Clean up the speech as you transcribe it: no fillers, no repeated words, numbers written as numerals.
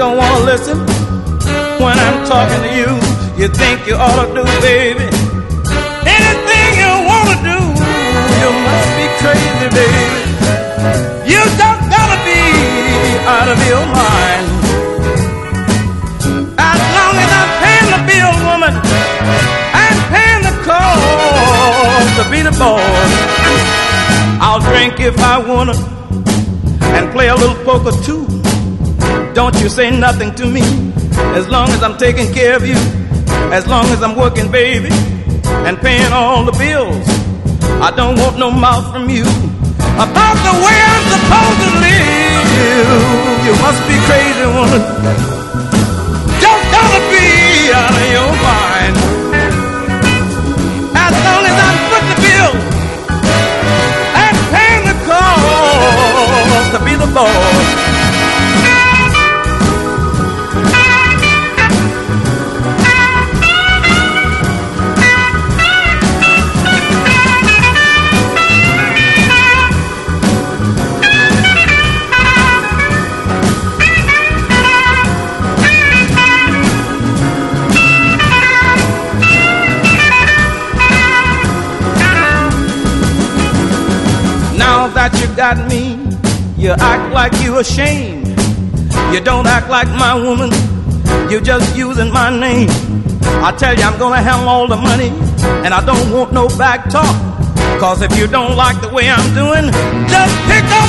don't want to listen when I'm talking to you. You think you ought to do, baby, anything you want to do. You must be crazy, baby. You just gotta be out of your mind. As long as I'm paying the bill, woman, I'm paying the cost to be the boss. I'll drink if I wanna and play a little poker too. Don't you say nothing to me as long as I'm taking care of you, as long as I'm working, baby, and paying all the bills. I don't want no mouth from you about the way I'm supposed to live. You must be crazy, woman. Just gotta be out of your mind. As long as I'm putting the bill and paying the cost to be the boss. That you got me, you act like you ashamed. You don't act like my woman, you're just using my name. I tell you I'm gonna have all the money, and I don't want no back talk. Cause if you don't like the way I'm doing, just pick up